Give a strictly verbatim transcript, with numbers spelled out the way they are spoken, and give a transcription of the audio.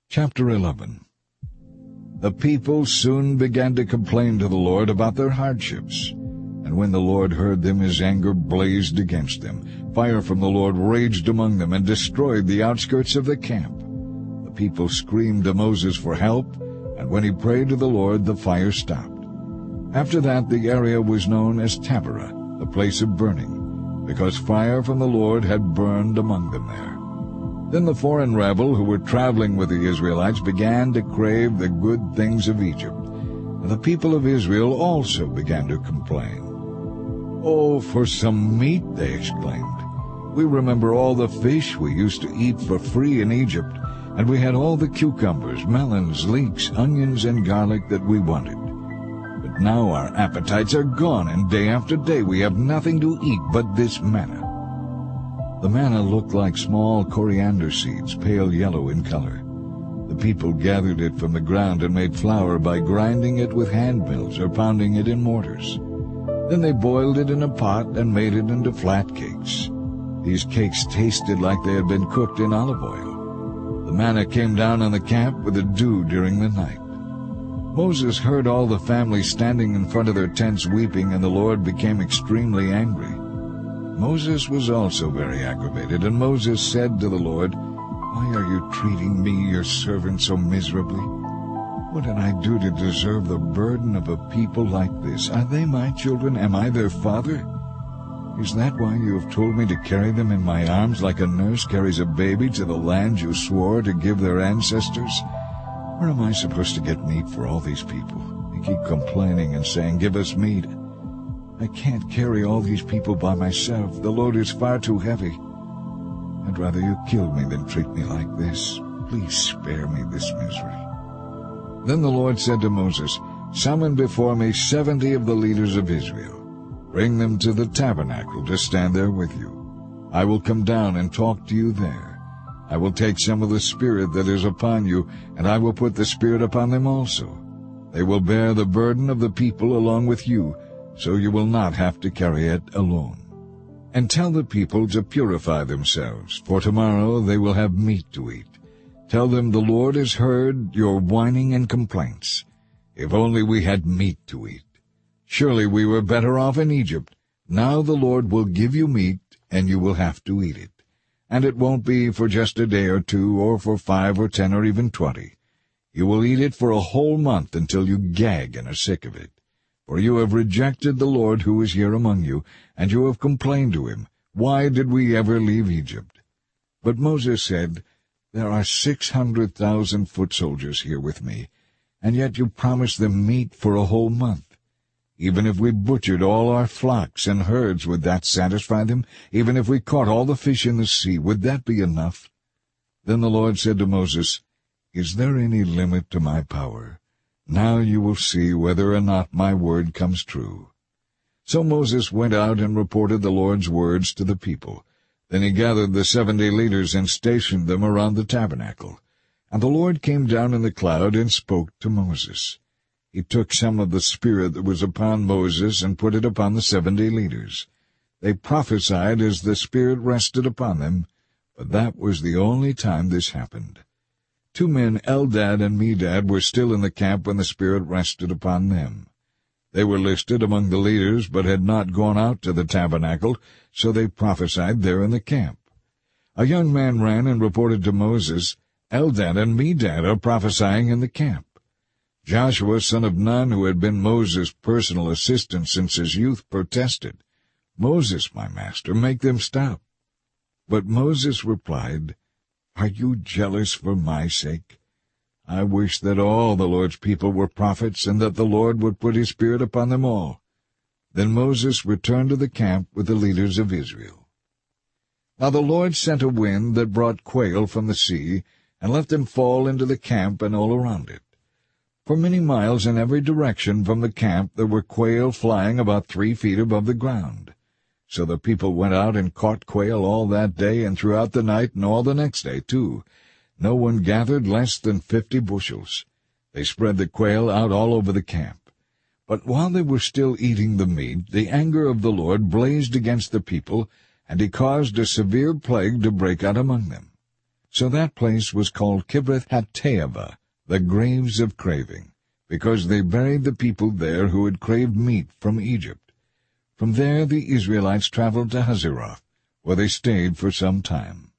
Chapter eleven. The people soon began to complain to the Lord about their hardships. And when the Lord heard them, his anger blazed against them. Fire from the Lord raged among them and destroyed the outskirts of the camp. The people screamed to Moses for help, and when he prayed to the Lord, the fire stopped. After that, the area was known as Taberah, the place of burning, because fire from the Lord had burned among them there. Then the foreign rabble who were traveling with the Israelites began to crave the good things of Egypt, and the people of Israel also began to complain. "Oh, for some meat," they exclaimed. "We remember all the fish we used to eat for free in Egypt, and we had all the cucumbers, melons, leeks, onions, and garlic that we wanted. But now our appetites are gone, and day after day we have nothing to eat but this manna." The manna looked like small coriander seeds, pale yellow in color. The people gathered it from the ground and made flour by grinding it with hand mills or pounding it in mortars. Then they boiled it in a pot and made it into flat cakes. These cakes tasted like they had been cooked in olive oil. The manna came down on the camp with a dew during the night. Moses heard all the family standing in front of their tents weeping, and the Lord became extremely angry. Moses was also very aggravated, and Moses said to the Lord, "Why are you treating me, your servant, so miserably? What did I do to deserve the burden of a people like this? Are they my children? Am I their father? Is that why you have told me to carry them in my arms like a nurse carries a baby to the land you swore to give their ancestors? Where am I supposed to get meat for all these people? They keep complaining and saying, 'Give us meat.' I can't carry all these people by myself. The load is far too heavy. I'd rather you killed me than treat me like this. Please spare me this misery." Then the Lord said to Moses, "Summon before me seventy of the leaders of Israel. Bring them to the tabernacle to stand there with you. I will come down and talk to you there. I will take some of the Spirit that is upon you, and I will put the Spirit upon them also. They will bear the burden of the people along with you, so you will not have to carry it alone. And tell the people to purify themselves, for tomorrow they will have meat to eat. Tell them the Lord has heard your whining and complaints. If only we had meat to eat. Surely we were better off in Egypt. Now the Lord will give you meat, and you will have to eat it. And it won't be for just a day or two, or for five or ten or even twenty. You will eat it for a whole month until you gag and are sick of it. For you have rejected the Lord who is here among you, and you have complained to him, 'Why did we ever leave Egypt?' But Moses said, 'There are six hundred thousand foot soldiers here with me, and yet you promised them meat for a whole month. Even if we butchered all our flocks and herds, would that satisfy them? Even if we caught all the fish in the sea, would that be enough?' Then the Lord said to Moses, 'Is there any limit to my power? Now you will see whether or not my word comes true.' So Moses went out and reported the Lord's words to the people. Then he gathered the seventy leaders and stationed them around the tabernacle. And the Lord came down in the cloud and spoke to Moses. He took some of the Spirit that was upon Moses and put it upon the seventy leaders. They prophesied as the Spirit rested upon them, but that was the only time this happened. Two men, Eldad and Medad, were still in the camp when the Spirit rested upon them. They were listed among the leaders, but had not gone out to the tabernacle, so they prophesied there in the camp. A young man ran and reported to Moses, "Eldad and Medad are prophesying in the camp." Joshua, son of Nun, who had been Moses' personal assistant since his youth, protested, "Moses, my master, make them stop." But Moses replied, "Are you jealous for my sake? I wish that all the Lord's people were prophets, and that the Lord would put his Spirit upon them all." Then Moses returned to the camp with the leaders of Israel. Now the Lord sent a wind that brought quail from the sea, and let them fall into the camp and all around it. For many miles in every direction from the camp there were quail flying about three feet above the ground. So the people went out and caught quail all that day and throughout the night and all the next day, too. No one gathered less than fifty bushels. They spread the quail out all over the camp. But while they were still eating the meat, the anger of the Lord blazed against the people, and he caused a severe plague to break out among them. So that place was called Kibroth-Hattaavah, the graves of craving, because they buried the people there who had craved meat from Egypt. From there the Israelites traveled to Hazeroth, where they stayed for some time.